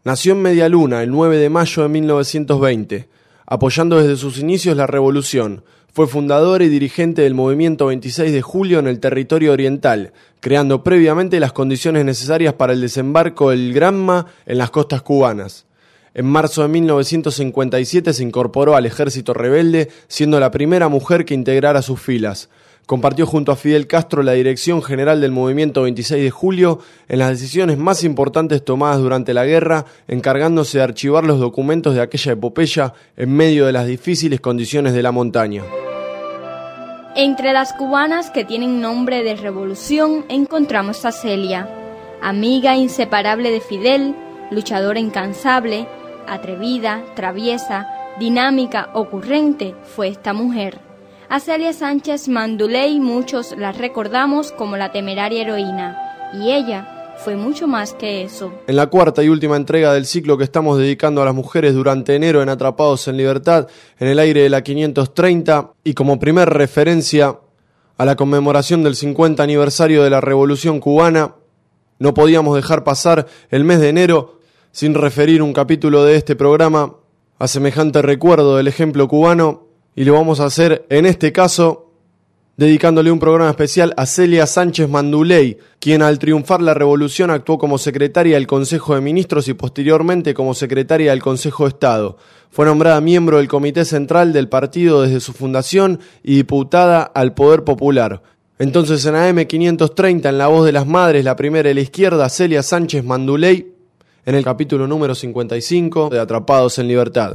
Nació en Medialuna el 9 de mayo de 1920, apoyando desde sus inicios la revolución. Fue fundadora y dirigente del movimiento 26 de julio en el territorio oriental, creando previamente las condiciones necesarias para el desembarco del Granma en las costas cubanas. En marzo de 1957 se incorporó al ejército rebelde, siendo la primera mujer que integrara sus filas. Compartió junto a Fidel Castro la dirección general del movimiento 26 de julio en las decisiones más importantes tomadas durante la guerra, encargándose de archivar los documentos de aquella epopeya en medio de las difíciles condiciones de la montaña. Entre las cubanas que tienen nombre de revolución encontramos a Celia, amiga inseparable de Fidel, luchadora incansable, atrevida, traviesa, dinámica, ocurrente, fue esta mujer. A Celia Sánchez Manduley muchos la recordamos como la temeraria heroína, y ella fue mucho más que eso. En la cuarta y última entrega del ciclo que estamos dedicando a las mujeres durante enero en Atrapados en Libertad, en el aire de la 530, y como primer referencia a la conmemoración del 50 aniversario de la Revolución Cubana, no podíamos dejar pasar el mes de enero sin referir un capítulo de este programa a semejante recuerdo del ejemplo cubano, y lo vamos a hacer en este caso dedicándole un programa especial a Celia Sánchez Manduley, quien al triunfar la revolución actuó como secretaria del Consejo de Ministros y posteriormente como secretaria del Consejo de Estado. Fue nombrada miembro del Comité Central del partido desde su fundación y diputada al Poder Popular. Entonces en AM 530, en la voz de las madres, la primera de la izquierda, Celia Sánchez Manduley, en el capítulo número 55 de Atrapados en Libertad.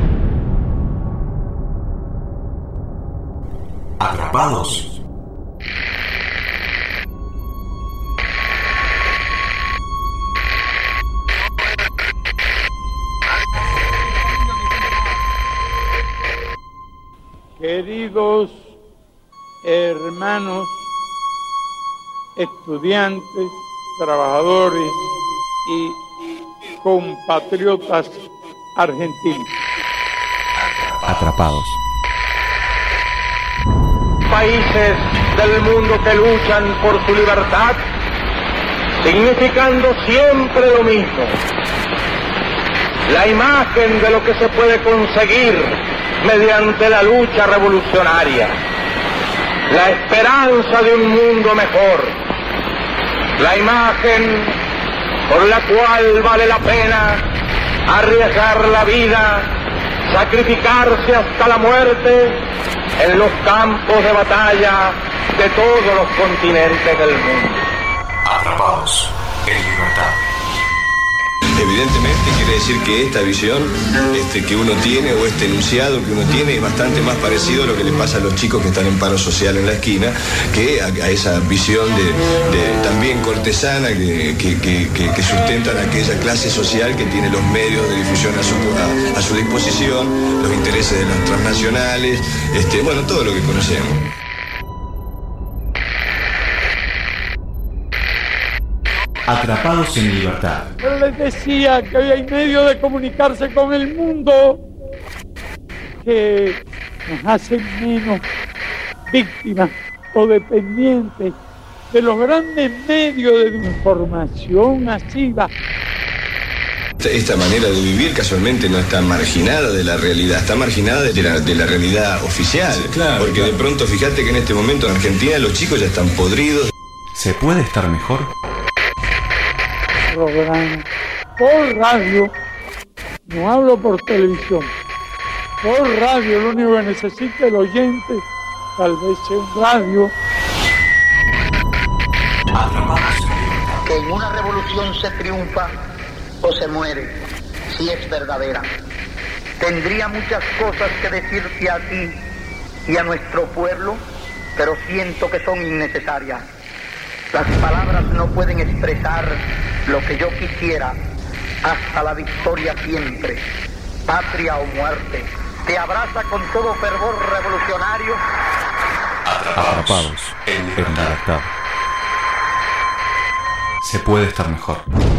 Atrapados. Queridos hermanos, estudiantes, trabajadores y compatriotas argentinos. Atrapados. Países del mundo que luchan por su libertad, significando siempre lo mismo: la imagen de lo que se puede conseguir mediante la lucha revolucionaria, la esperanza de un mundo mejor, la imagen por la cual vale la pena arriesgar la vida, sacrificarse hasta la muerte en los campos de batalla de todos los continentes del mundo. Atrapados en Libertad. Evidentemente quiere decir que esta visión que uno tiene, o este enunciado que uno tiene, es bastante más parecido a lo que le pasa a los chicos que están en paro social en la esquina, que a esa visión de también cortesana que sustentan aquella clase social que tiene los medios de difusión a su disposición, los intereses de las transnacionales, todo lo que conocemos. Atrapados en Libertad. Yo les decía que hoy hay medio de comunicarse con el mundo que nos hacen menos víctimas o dependientes de los grandes medios de información masiva. Esta manera de vivir casualmente no está marginada de la realidad, está marginada de la realidad oficial. Sí, claro, porque claro. De pronto fíjate que en este momento en Argentina los chicos ya están podridos. ¿Se puede estar mejor? Programa por radio, no hablo por televisión, por radio, lo único que necesita el oyente, tal vez sea un radio. Que en una revolución se triunfa o se muere, si es verdadera. Tendría muchas cosas que decirte a ti y a nuestro pueblo, pero siento que son innecesarias. Las palabras no pueden expresar lo que yo quisiera. Hasta la victoria siempre, patria o muerte. Te abraza con todo fervor revolucionario. Atrapados en Libertad. Se puede estar mejor.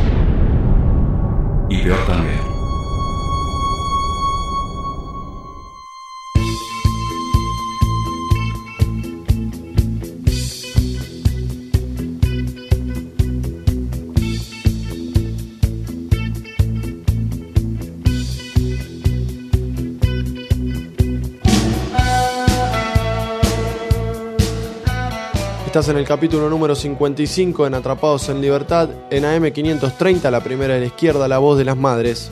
Y peor también. Estás en el capítulo número 55 en Atrapados en Libertad, en AM 530, la primera de la izquierda, la voz de las madres.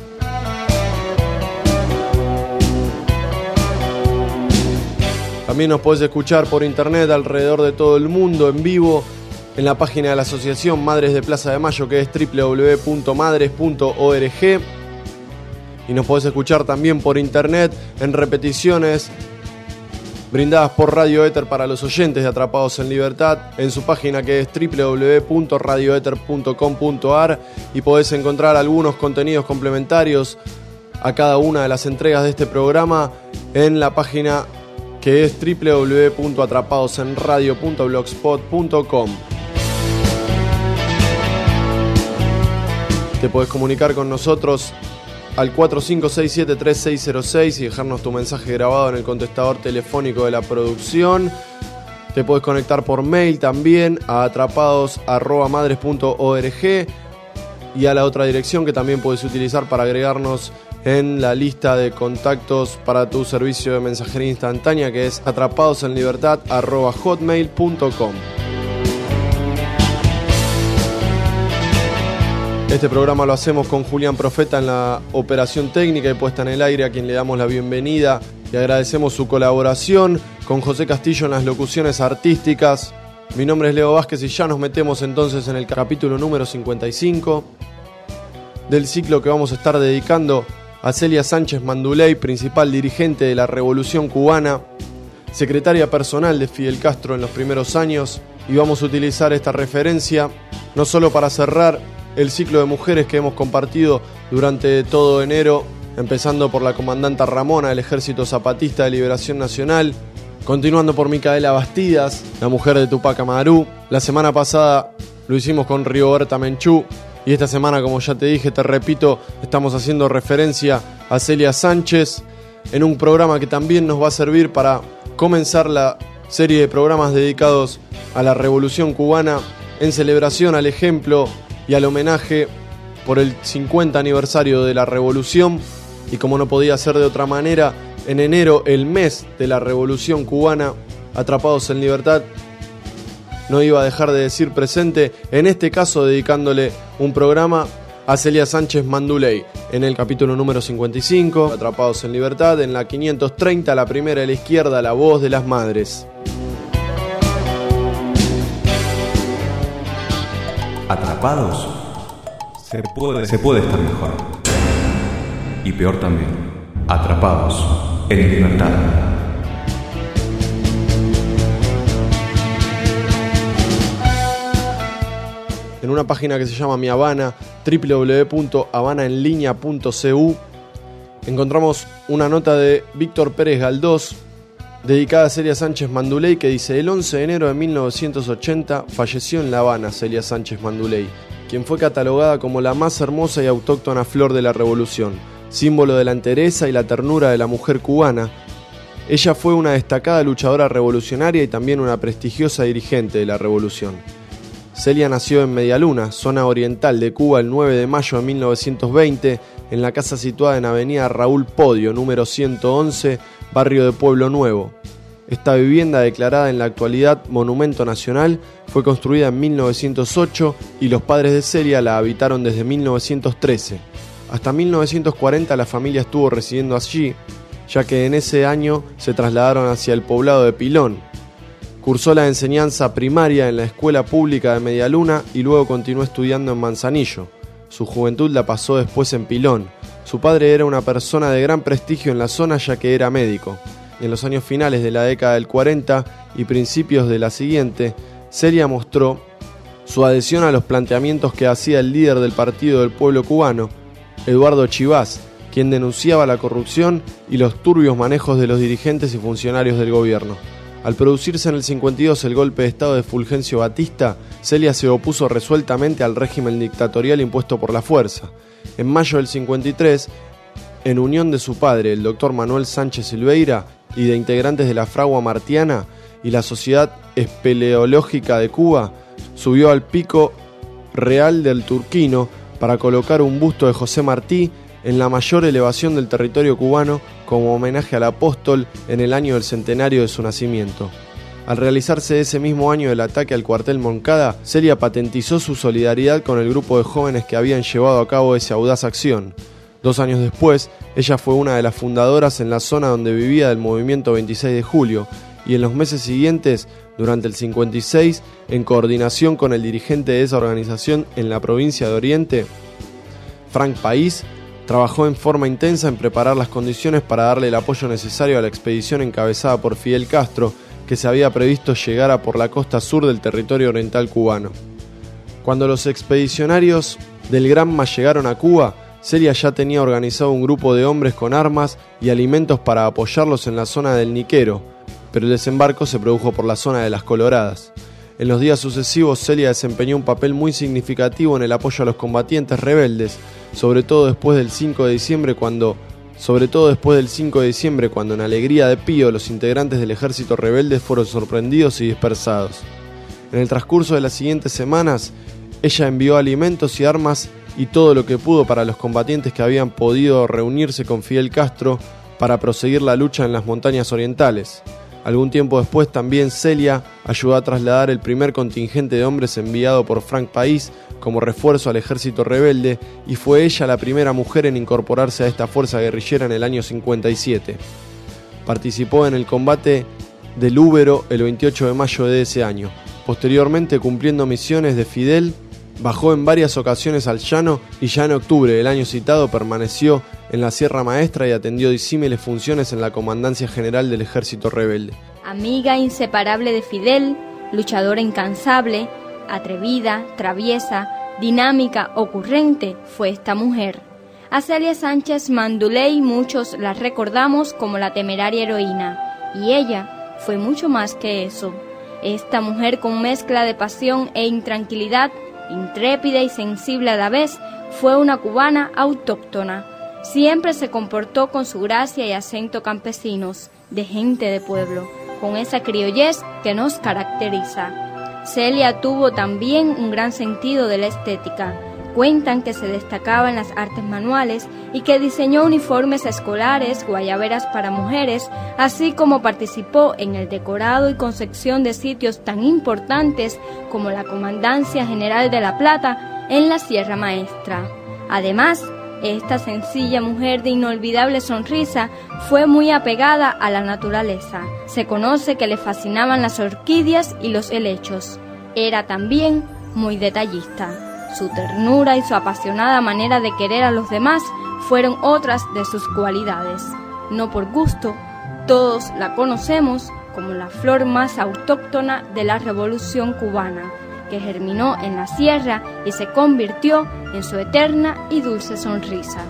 También nos podés escuchar por internet alrededor de todo el mundo, en vivo, en la página de la Asociación Madres de Plaza de Mayo, que es www.madres.org. Y nos podés escuchar también por internet en repeticiones brindadas por Radio Éter para los oyentes de Atrapados en Libertad, en su página que es www.radioeter.com.ar, y podés encontrar algunos contenidos complementarios a cada una de las entregas de este programa en la página que es www.atrapadosenradio.blogspot.com. Te podés comunicar con nosotros al 45673606 y dejarnos tu mensaje grabado en el contestador telefónico de la producción. Te podés conectar por mail también a atrapados@madres.org y a la otra dirección que también podés utilizar para agregarnos en la lista de contactos para tu servicio de mensajería instantánea, que es atrapadosenlibertad@hotmail.com. Este programa lo hacemos con Julián Profeta en la operación técnica y puesta en el aire, a quien le damos la bienvenida y agradecemos su colaboración, con José Castillo en las locuciones artísticas. Mi nombre es Leo Vázquez y ya nos metemos entonces en el capítulo número 55 del ciclo que vamos a estar dedicando a Celia Sánchez Manduley, principal dirigente de la Revolución Cubana, secretaria personal de Fidel Castro en los primeros años, y vamos a utilizar esta referencia no solo para cerrar el ciclo de mujeres que hemos compartido durante todo enero, empezando por la comandanta Ramona del Ejército Zapatista de Liberación Nacional, continuando por Micaela Bastidas, la mujer de Tupac Amaru. La semana pasada lo hicimos con Rigoberta Menchú, y esta semana, como ya te dije, te repito, estamos haciendo referencia a Celia Sánchez en un programa que también nos va a servir para comenzar la serie de programas dedicados a la Revolución Cubana en celebración al ejemplo y al homenaje por el 50 aniversario de la Revolución. Y como no podía ser de otra manera, en enero, el mes de la Revolución Cubana, Atrapados en Libertad no iba a dejar de decir presente, en este caso dedicándole un programa a Celia Sánchez Manduley, en el capítulo número 55, Atrapados en Libertad, en la 530, la primera de la izquierda, la voz de las madres. Atrapados, se puede estar mejor. Y peor también, atrapados en libertad. En una página que se llama Mi Habana, www.habanaenlinea.cu, encontramos una nota de Víctor Pérez Galdós dedicada a Celia Sánchez Manduley, que dice: el 11 de enero de 1980 falleció en La Habana Celia Sánchez Manduley, quien fue catalogada como la más hermosa y autóctona flor de la revolución, símbolo de la entereza y la ternura de la mujer cubana. Ella fue una destacada luchadora revolucionaria y también una prestigiosa dirigente de la revolución. Celia nació en Medialuna, zona oriental de Cuba, el 9 de mayo de 1920, en la casa situada en Avenida Raúl Podio, número 111, barrio de Pueblo Nuevo. Esta vivienda, declarada en la actualidad Monumento Nacional, fue construida en 1908 y los padres de Celia la habitaron desde 1913. Hasta 1940 la familia estuvo residiendo allí, ya que en ese año se trasladaron hacia el poblado de Pilón. Cursó la enseñanza primaria en la escuela pública de Medialuna y luego continuó estudiando en Manzanillo. Su juventud la pasó después en Pilón. Su padre era una persona de gran prestigio en la zona, ya que era médico. En los años finales de la década del 40 y principios de la siguiente, Celia mostró su adhesión a los planteamientos que hacía el líder del Partido del Pueblo Cubano, Eduardo Chivás, quien denunciaba la corrupción y los turbios manejos de los dirigentes y funcionarios del gobierno. Al producirse en el 52 el golpe de estado de Fulgencio Batista, Celia se opuso resueltamente al régimen dictatorial impuesto por la fuerza. En mayo del 53, en unión de su padre, el doctor Manuel Sánchez Silveira, y de integrantes de la Fragua Martiana y la Sociedad Espeleológica de Cuba, subió al Pico Real del Turquino para colocar un busto de José Martí en la mayor elevación del territorio cubano como homenaje al apóstol en el año del centenario de su nacimiento. Al realizarse ese mismo año el ataque al cuartel Moncada, Celia patentizó su solidaridad con el grupo de jóvenes que habían llevado a cabo esa audaz acción. 2 años después, ella fue una de las fundadoras en la zona donde vivía del movimiento 26 de julio, y en los meses siguientes, durante el 56, en coordinación con el dirigente de esa organización en la provincia de Oriente, Frank País, trabajó en forma intensa en preparar las condiciones para darle el apoyo necesario a la expedición encabezada por Fidel Castro, que se había previsto llegara por la costa sur del territorio oriental cubano. Cuando los expedicionarios del Granma llegaron a Cuba, Celia ya tenía organizado un grupo de hombres con armas y alimentos para apoyarlos en la zona del Niquero, pero el desembarco se produjo por la zona de las Coloradas. En los días sucesivos, Celia desempeñó un papel muy significativo en el apoyo a los combatientes rebeldes, sobre todo después del 5 de diciembre cuando en alegría de Pío los integrantes del ejército rebelde fueron sorprendidos y dispersados. En el transcurso de las siguientes semanas, ella envió alimentos y armas y todo lo que pudo para los combatientes que habían podido reunirse con Fidel Castro para proseguir la lucha en las montañas orientales. Algún tiempo después también Celia ayudó a trasladar el primer contingente de hombres enviado por Frank País como refuerzo al ejército rebelde, y fue ella la primera mujer en incorporarse a esta fuerza guerrillera en el año 57. Participó en el combate del Úbero el 28 de mayo de ese año. Posteriormente, cumpliendo misiones de Fidel, bajó en varias ocasiones al llano y ya en octubre del año citado permaneció en la Sierra Maestra y atendió disímiles funciones en la Comandancia General del Ejército Rebelde. Amiga inseparable de Fidel, luchadora incansable, atrevida, traviesa, dinámica, ocurrente, fue esta mujer. A Celia Sánchez Manduley muchos la recordamos como la temeraria heroína, y ella fue mucho más que eso. Esta mujer con mezcla de pasión e intranquilidad, intrépida y sensible a la vez, fue una cubana autóctona. Siempre se comportó con su gracia y acento campesinos, de gente de pueblo, con esa criollez que nos caracteriza. Celia tuvo también un gran sentido de la estética. Cuentan que se destacaba en las artes manuales y que diseñó uniformes escolares, guayaberas para mujeres, así como participó en el decorado y concepción de sitios tan importantes como la Comandancia General de La Plata en la Sierra Maestra. Además, esta sencilla mujer de inolvidable sonrisa fue muy apegada a la naturaleza. Se conoce que le fascinaban las orquídeas y los helechos. Era también muy detallista. Su ternura y su apasionada manera de querer a los demás fueron otras de sus cualidades. No por gusto, todos la conocemos como la flor más autóctona de la Revolución Cubana, que germinó en la sierra y se convirtió en su eterna y dulce sonrisa.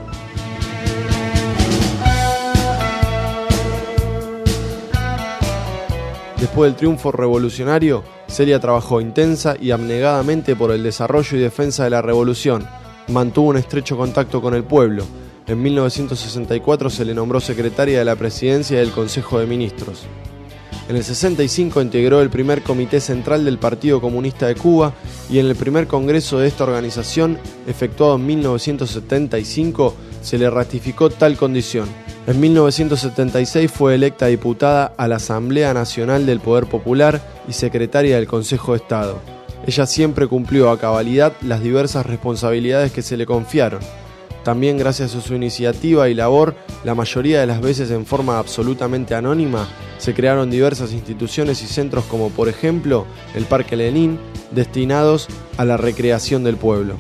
Después del triunfo revolucionario, Celia trabajó intensa y abnegadamente por el desarrollo y defensa de la revolución. Mantuvo un estrecho contacto con el pueblo. En 1964 se le nombró secretaria de la Presidencia y del Consejo de Ministros. En el 65 integró el primer comité central del Partido Comunista de Cuba y en el primer congreso de esta organización, efectuado en 1975, se le ratificó tal condición. En 1976 fue electa diputada a la Asamblea Nacional del Poder Popular y secretaria del Consejo de Estado. Ella siempre cumplió a cabalidad las diversas responsabilidades que se le confiaron. También gracias a su iniciativa y labor, la mayoría de las veces en forma absolutamente anónima, se crearon diversas instituciones y centros como por ejemplo el Parque Lenin, destinados a la recreación del pueblo.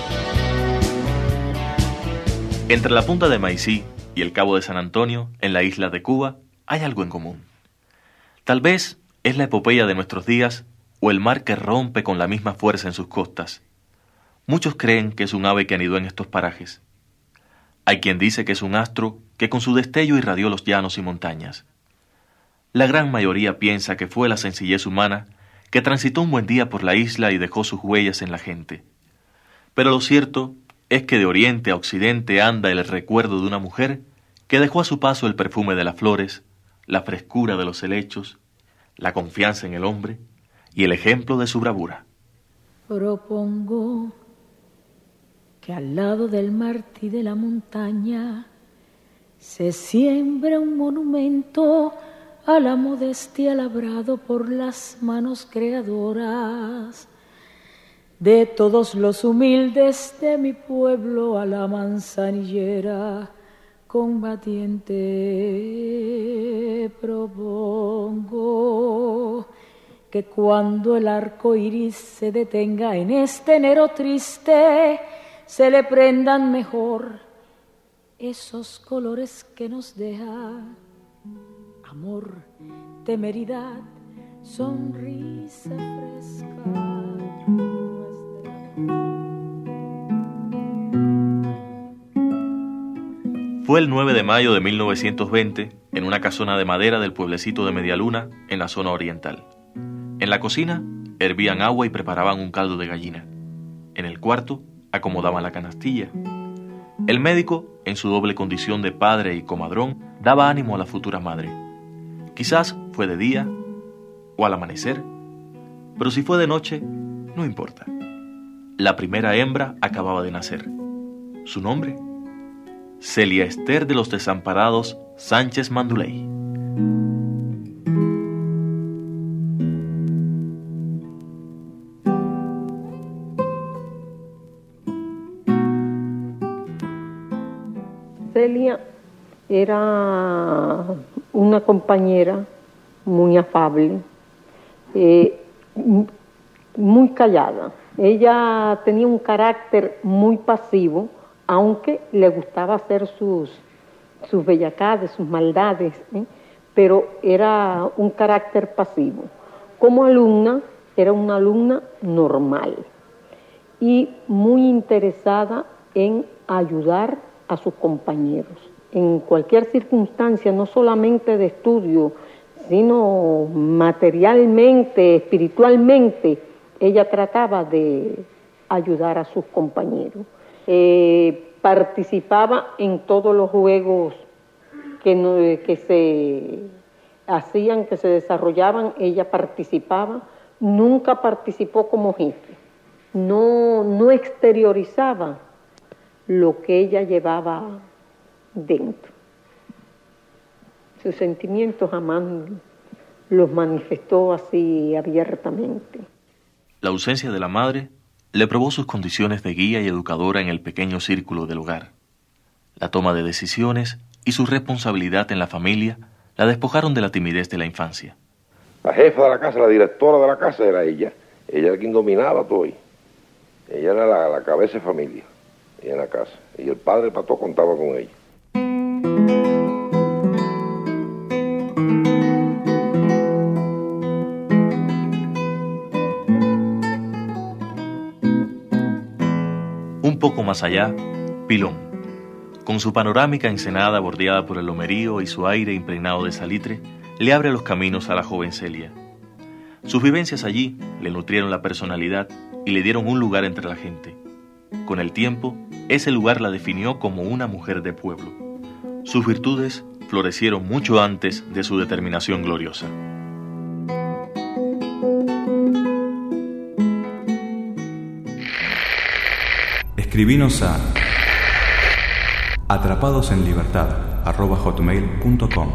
Entre la punta de Maicí y el Cabo de San Antonio, en la isla de Cuba, hay algo en común. Tal vez es la epopeya de nuestros días o el mar que rompe con la misma fuerza en sus costas. Muchos creen que es un ave que anidó en estos parajes. Hay quien dice que es un astro que con su destello irradió los llanos y montañas. La gran mayoría piensa que fue la sencillez humana que transitó un buen día por la isla y dejó sus huellas en la gente. Pero lo cierto es que de oriente a occidente anda el recuerdo de una mujer que dejó a su paso el perfume de las flores, la frescura de los helechos, la confianza en el hombre y el ejemplo de su bravura. Propongo que al lado del mártir de la montaña se siembre un monumento a la modestia labrado por las manos creadoras de todos los humildes de mi pueblo, a la manzanillera combatiente propongo que cuando el arco iris se detenga en este enero triste, se le prendan mejor esos colores que nos deja amor, temeridad, sonrisa fresca. Fue el 9 de mayo de 1920, en una casona de madera del pueblecito de Medialuna, en la zona oriental. En la cocina, hervían agua y preparaban un caldo de gallina. En el cuarto, acomodaban la canastilla. El médico, en su doble condición de padre y comadrón, daba ánimo a la futura madre. Quizás fue de día o al amanecer, pero si fue de noche, no importa. La primera hembra acababa de nacer. Su nombre, Celia Ester de los Desamparados Sánchez Manduley. Celia era una compañera muy afable, muy callada. Ella tenía un carácter muy pasivo, aunque le gustaba hacer sus bellacades, sus maldades, pero era un carácter pasivo. Como alumna, era una alumna normal y muy interesada en ayudar a sus compañeros. En cualquier circunstancia, no solamente de estudio, sino materialmente, espiritualmente, ella trataba de ayudar a sus compañeros. Participaba en todos los juegos que se hacían, que se desarrollaban, ella participaba. Nunca participó como jefe, no exteriorizaba lo que ella llevaba dentro. Sus sentimientos jamás los manifestó así abiertamente. La ausencia de la madre le probó sus condiciones de guía y educadora en el pequeño círculo del hogar. La toma de decisiones y su responsabilidad en la familia la despojaron de la timidez de la infancia. La jefa de la casa, la directora de la casa era ella. Ella era quien dominaba todo ahí. Ella era la cabeza de familia en la casa. Y el padre para todo contaba con ella. Un poco más allá, Pilón, con su panorámica ensenada bordeada por el lomerío y su aire impregnado de salitre, le abre los caminos a la joven Celia. Sus vivencias allí le nutrieron la personalidad y le dieron un lugar entre la gente. Con el tiempo, ese lugar la definió como una mujer de pueblo. Sus virtudes florecieron mucho antes de su determinación gloriosa. Escribinos a atrapadosenlibertad@hotmail.com.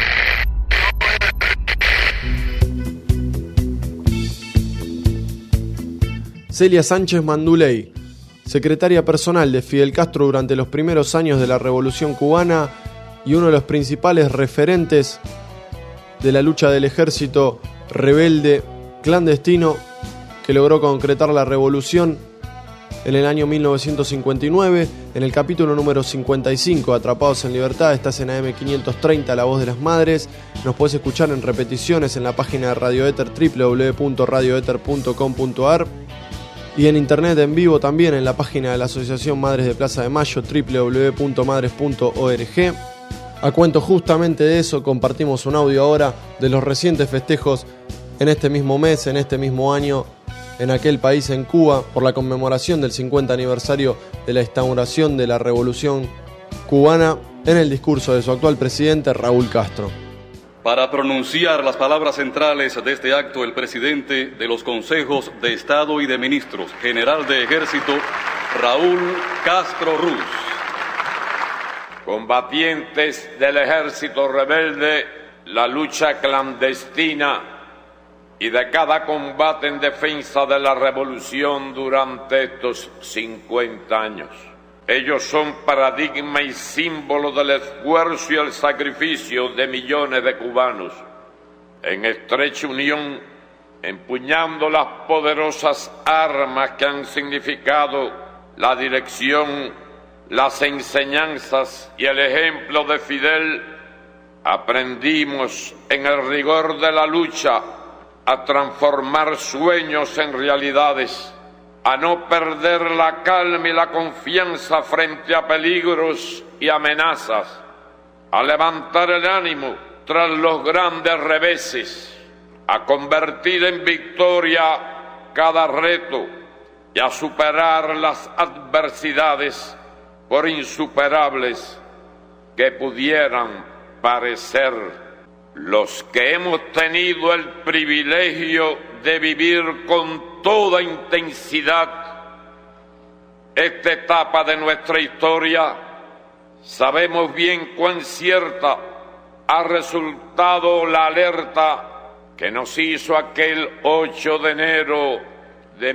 Celia Sánchez Manduley, secretaria personal de Fidel Castro durante los primeros años de la Revolución Cubana y uno de los principales referentes de la lucha del ejército rebelde clandestino que logró concretar la revolución en el año 1959. En el capítulo número 55, Atrapados en Libertad, estás en AM 530, La Voz de las Madres. Nos puedes escuchar en repeticiones en la página de Radio Éter, www.radioeter.com.ar, y en internet en vivo también en la página de la Asociación Madres de Plaza de Mayo, www.madres.org. A cuento justamente de eso, compartimos un audio ahora de los recientes festejos en este mismo mes, en este mismo año, en aquel país, en Cuba, por la conmemoración del 50 aniversario de la instauración de la Revolución Cubana, en el discurso de su actual presidente, Raúl Castro. Para pronunciar las palabras centrales de este acto, el presidente de los Consejos de Estado y de Ministros, general de Ejército, Raúl Castro Ruz. Combatientes del ejército rebelde, la lucha clandestina y de cada combate en defensa de la revolución durante estos 50 años. Ellos son paradigma y símbolo del esfuerzo y el sacrificio de millones de cubanos, en estrecha unión, empuñando las poderosas armas que han significado la dirección, las enseñanzas y el ejemplo de Fidel. Aprendimos en el rigor de la lucha a transformar sueños en realidades, a no perder la calma y la confianza frente a peligros y amenazas, a levantar el ánimo tras los grandes reveses, a convertir en victoria cada reto y a superar las adversidades, por insuperables que pudieran parecer. Los que hemos tenido el privilegio de vivir con toda intensidad esta etapa de nuestra historia, sabemos bien cuán cierta ha resultado la alerta que nos hizo aquel 8 de enero de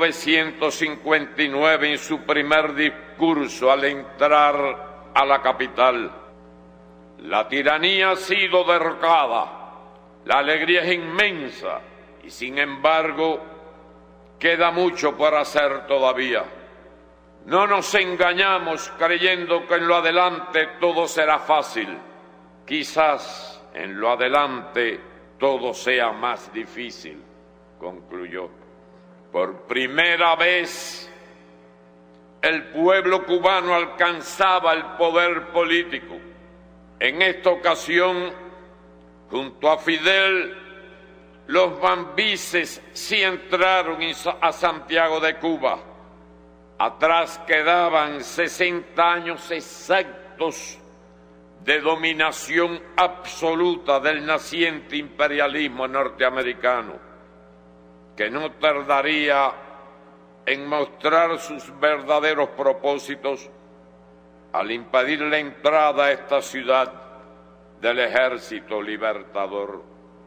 1959 en su primer discurso al entrar a la capital. La tiranía ha sido derrocada, la alegría es inmensa y sin embargo queda mucho por hacer todavía. No nos engañamos creyendo que en lo adelante todo será fácil. Quizás en lo adelante todo sea más difícil, concluyó. Por primera vez el pueblo cubano alcanzaba el poder político. En esta ocasión, junto a Fidel, los mambises sí entraron a Santiago de Cuba. Atrás quedaban 60 años exactos de dominación absoluta del naciente imperialismo norteamericano, que no tardaría en mostrar sus verdaderos propósitos al impedir la entrada a esta ciudad del ejército libertador.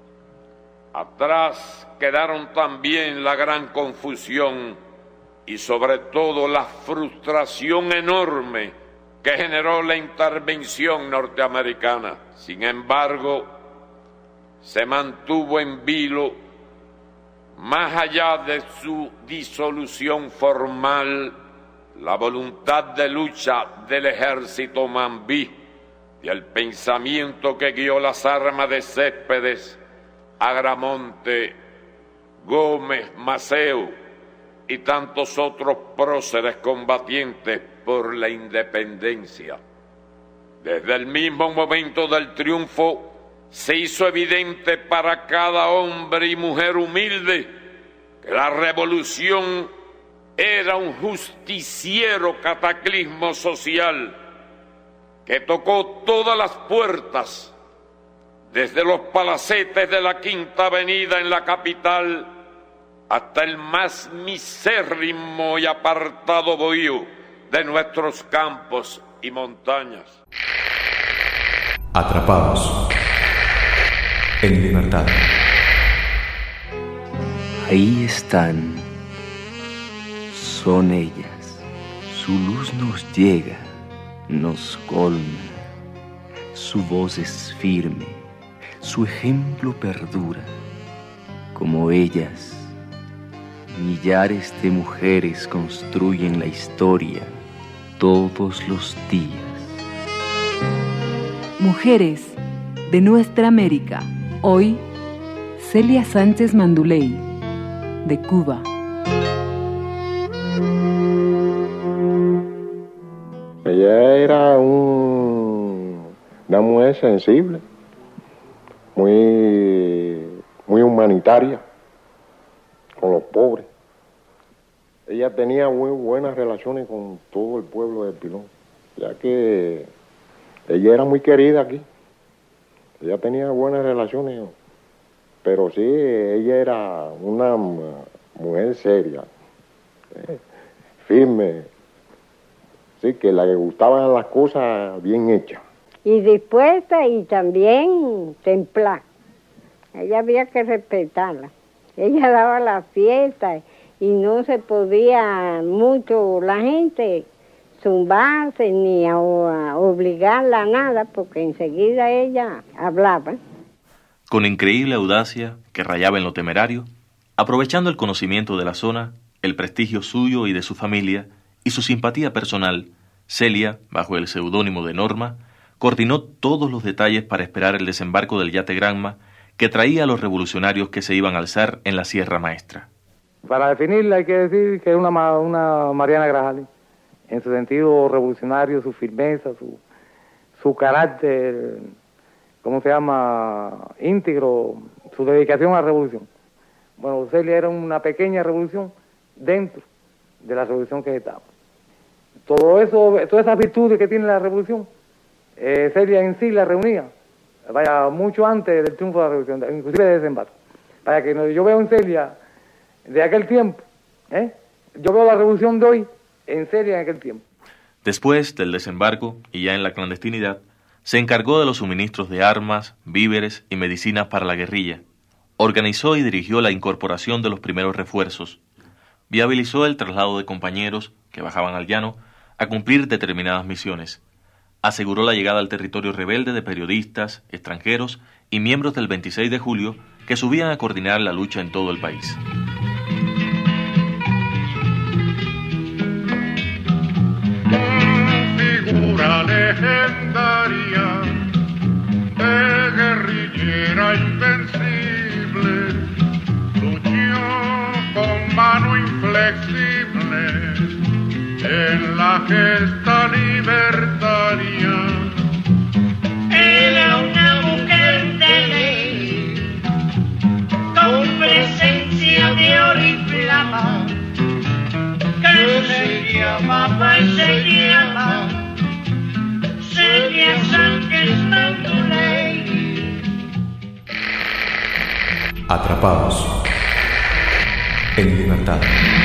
Atrás quedaron también la gran confusión y sobre todo la frustración enorme que generó la intervención norteamericana. Sin embargo, se mantuvo en vilo, más allá de su disolución formal, la voluntad de lucha del ejército mambí y el pensamiento que guió las armas de Céspedes, Agramonte, Gómez, Maceo y tantos otros próceres combatientes por la independencia. Desde el mismo momento del triunfo se hizo evidente para cada hombre y mujer humilde que la revolución era un justiciero cataclismo social que tocó todas las puertas, desde los palacetes de la Quinta Avenida en la capital hasta el más misérrimo y apartado bohío de nuestros campos y montañas. Atrapados en libertad. Ahí están, son ellas, su luz nos llega, nos colma, su voz es firme, su ejemplo perdura, como ellas. Millares de mujeres construyen la historia todos los días. Mujeres de nuestra América. Hoy, Celia Sánchez Manduley, de Cuba. Ella era una mujer sensible, muy humanitaria con los pobres. Ella tenía muy buenas relaciones con todo el pueblo de Pilón, ya que ella era muy querida aquí. Ella tenía buenas relaciones, pero sí, ella era una mujer seria, firme, sí, que le gustaban las cosas bien hechas. y dispuesta y también templada. Ella había que respetarla. Ella daba la fiesta y no se podía mucho la gente zumbarse ni a obligarla a nada, porque enseguida ella hablaba. Con increíble audacia, que rayaba en lo temerario, aprovechando el conocimiento de la zona, el prestigio suyo y de su familia, y su simpatía personal, Celia, bajo el seudónimo de Norma, coordinó todos los detalles para esperar el desembarco del yate Granma, que traía a los revolucionarios que se iban a alzar en la Sierra Maestra. Para definirla hay que decir que es una Mariana Grajales, en su sentido revolucionario, su firmeza, su carácter, ¿cómo se llama?, íntegro, su dedicación a la revolución. Bueno, Celia era una pequeña revolución dentro de la revolución que estaba. Todo eso, todas esas virtudes que tiene la revolución, Celia en sí la reunía, vaya, mucho antes del triunfo de la revolución, inclusive de desembarco. Para que yo veo en Celia de aquel tiempo, yo veo la revolución de hoy en Celia en aquel tiempo. Después del desembarco, y ya en la clandestinidad, se encargó de los suministros de armas, víveres y medicinas para la guerrilla. Organizó y dirigió la incorporación de los primeros refuerzos. Viabilizó el traslado de compañeros que bajaban al llano a cumplir determinadas misiones. Aseguró la llegada al territorio rebelde de periodistas, extranjeros y miembros del 26 de julio que subían a coordinar la lucha en todo el país. Figura legendaria de guerrillera invencible, luchó con mano inflexible en la gesta libertaria. Era una mujer de ley, con presencia de oro y flama, que se llamaba y se llama Celia Sánchez Manduley. Atrapados en libertad.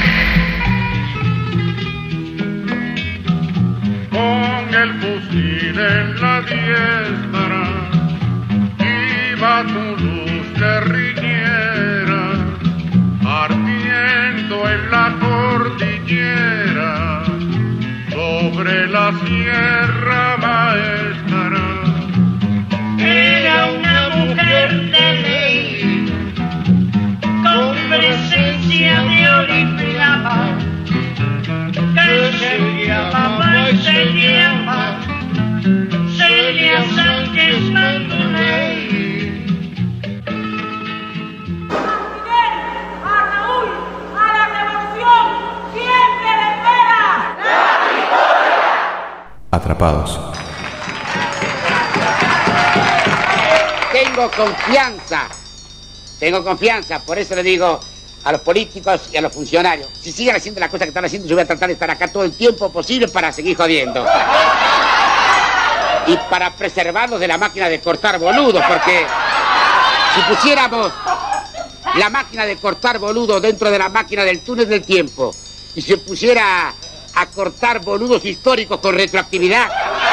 Con el fusil en la diestra iba tu luz guerrillera, ardiendo en la cordillera sobre la Sierra Maestra. Era una mujer de ley, con presencia de oro y flama, que se llamaba y se llama Celia Sánchez Manduley. A Raúl, a la revolución, siempre le espera la victoria. Atrapados. Tengo confianza, por eso le digo a los políticos y a los funcionarios, si siguen haciendo las cosas que están haciendo, yo voy a tratar de estar acá todo el tiempo posible para seguir jodiendo. Y para preservarlos de la máquina de cortar boludos, porque si pusiéramos la máquina de cortar boludos dentro de la máquina del túnel del tiempo y se pusiera a cortar boludos históricos con retroactividad,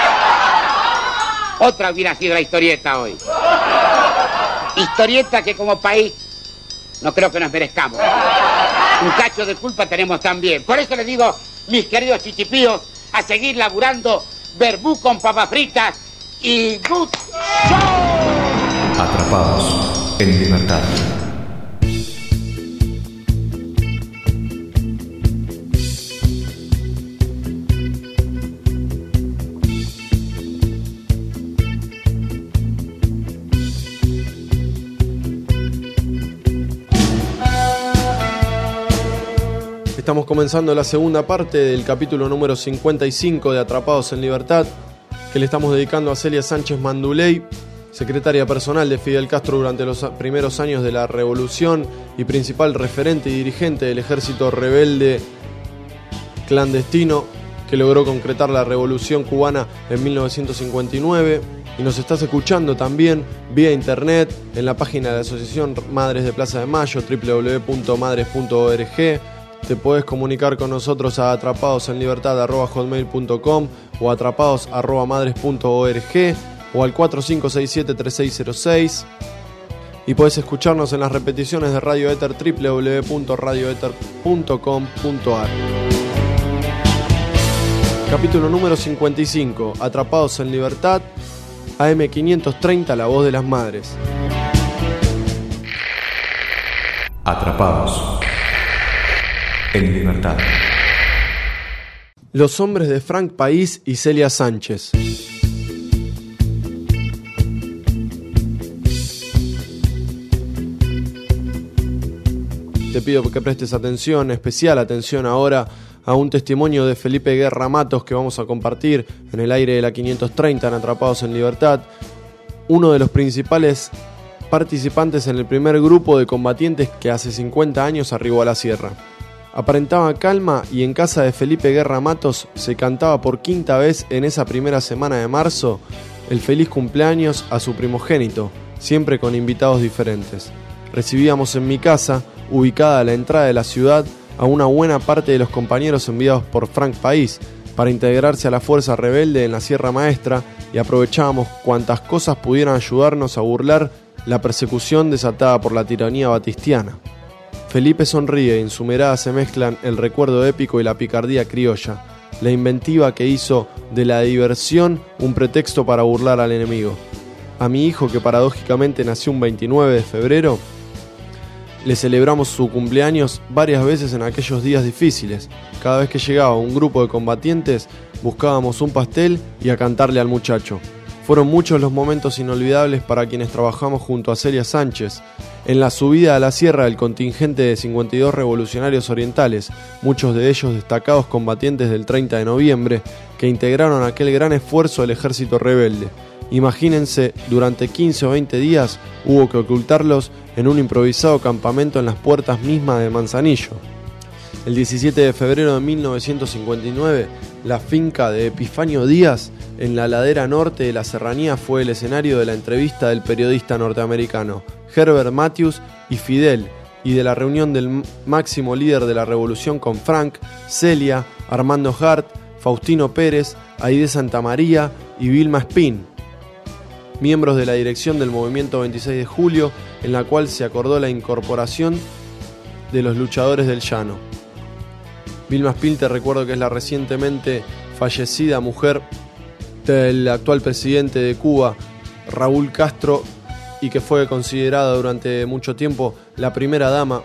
otra hubiera sido la historieta hoy. Historieta que como país no creo que nos merezcamos. Un cacho de culpa tenemos también. Por eso les digo, mis queridos chichipíos, a seguir laburando verbú con papas fritas y good show. Atrapados en libertad. Estamos comenzando la segunda parte del capítulo número 55 de Atrapados en Libertad, que le estamos dedicando a Celia Sánchez Manduley, secretaria personal de Fidel Castro durante los primeros años de la revolución y principal referente y dirigente del ejército rebelde clandestino que logró concretar la revolución cubana en 1959. Y nos estás escuchando también vía internet en la página de la Asociación Madres de Plaza de Mayo, www.madres.org. Te podés comunicar con nosotros a atrapadosenlibertad@hotmail.com o atrapados@madres.org. o al 4567-3606. Y podés escucharnos en las repeticiones de Radio Éter, www.radioeter.com.ar. Capítulo número 55, Atrapados en Libertad, AM530, La Voz de las Madres. Atrapados en Libertad. Los hombres de Frank País y Celia Sánchez. Te pido que prestes atención, especial atención ahora, a un testimonio de Felipe Guerra Matos que vamos a compartir en el aire de la 530 en Atrapados en Libertad, uno de los principales participantes en el primer grupo de combatientes que hace 50 años arribó a la sierra. Aparentaba calma y en casa de Felipe Guerra Matos se cantaba por quinta vez en esa primera semana de marzo el feliz cumpleaños a su primogénito, siempre con invitados diferentes. Recibíamos en mi casa, ubicada a la entrada de la ciudad, a una buena parte de los compañeros enviados por Frank País para integrarse a la fuerza rebelde en la Sierra Maestra, y aprovechábamos cuantas cosas pudieran ayudarnos a burlar la persecución desatada por la tiranía batistiana. Felipe sonríe y en su mirada se mezclan el recuerdo épico y la picardía criolla, la inventiva que hizo de la diversión un pretexto para burlar al enemigo. A mi hijo, que paradójicamente nació un 29 de febrero, le celebramos su cumpleaños varias veces en aquellos días difíciles. Cada vez que llegaba un grupo de combatientes, buscábamos un pastel y a cantarle al muchacho. Fueron muchos los momentos inolvidables para quienes trabajamos junto a Celia Sánchez. En la subida a la sierra del contingente de 52 revolucionarios orientales, muchos de ellos destacados combatientes del 30 de noviembre, que integraron aquel gran esfuerzo del ejército rebelde. Imagínense, durante 15 o 20 días hubo que ocultarlos en un improvisado campamento en las puertas mismas de Manzanillo. El 17 de febrero de 1959, la finca de Epifanio Díaz, en la ladera norte de la serranía, fue el escenario de la entrevista del periodista norteamericano Herbert Matthews y Fidel, y de la reunión del máximo líder de la revolución con Frank, Celia, Armando Hart, Faustino Pérez, Aide Santamaría y Vilma Spin, miembros de la dirección del movimiento 26 de julio, en la cual se acordó la incorporación de los luchadores del llano. Vilma Spin, te recuerdo que es la recientemente fallecida mujer del actual presidente de Cuba, Raúl Castro, y que fue considerada durante mucho tiempo la primera dama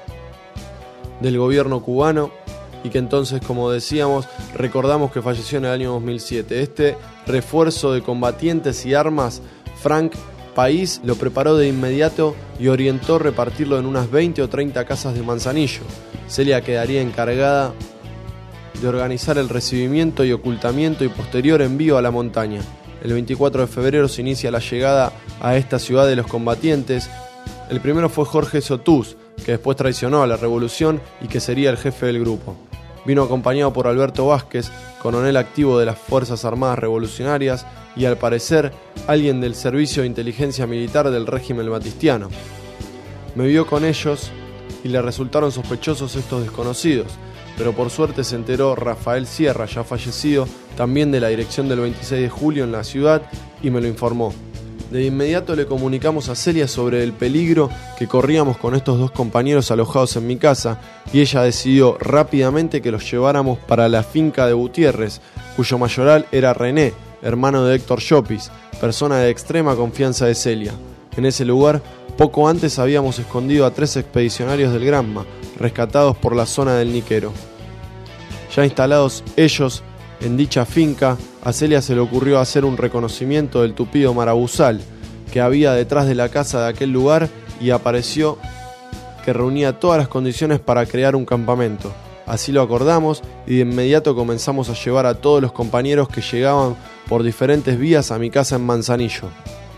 del gobierno cubano, y que entonces, como decíamos, recordamos que falleció en el año 2007. Este refuerzo de combatientes y armas, Frank País lo preparó de inmediato y orientó repartirlo en unas 20 o 30 casas de Manzanillo. Celia quedaría encargada de organizar el recibimiento y ocultamiento y posterior envío a la montaña. El 24 de febrero se inicia la llegada a esta ciudad de los combatientes. El primero fue Jorge Sotús, que después traicionó a la revolución y que sería el jefe del grupo. Vino acompañado por Alberto Vázquez, coronel activo de las Fuerzas Armadas Revolucionarias y, al parecer, alguien del Servicio de Inteligencia Militar del régimen batistiano. Me vio con ellos y le resultaron sospechosos estos desconocidos, pero por suerte se enteró Rafael Sierra, ya fallecido, también de la dirección del 26 de julio en la ciudad, y me lo informó. De inmediato le comunicamos a Celia sobre el peligro que corríamos con estos dos compañeros alojados en mi casa, y ella decidió rápidamente que los lleváramos para la finca de Gutiérrez, cuyo mayoral era René, hermano de Héctor Llopis, persona de extrema confianza de Celia. En ese lugar, poco antes habíamos escondido a 3 expedicionarios del Granma, rescatados por la zona del Niquero. Ya instalados ellos en dicha finca, a Celia se le ocurrió hacer un reconocimiento del tupido marabuzal que había detrás de la casa de aquel lugar, y apareció que reunía todas las condiciones para crear un campamento. Así lo acordamos y de inmediato comenzamos a llevar a todos los compañeros que llegaban por diferentes vías a mi casa en Manzanillo.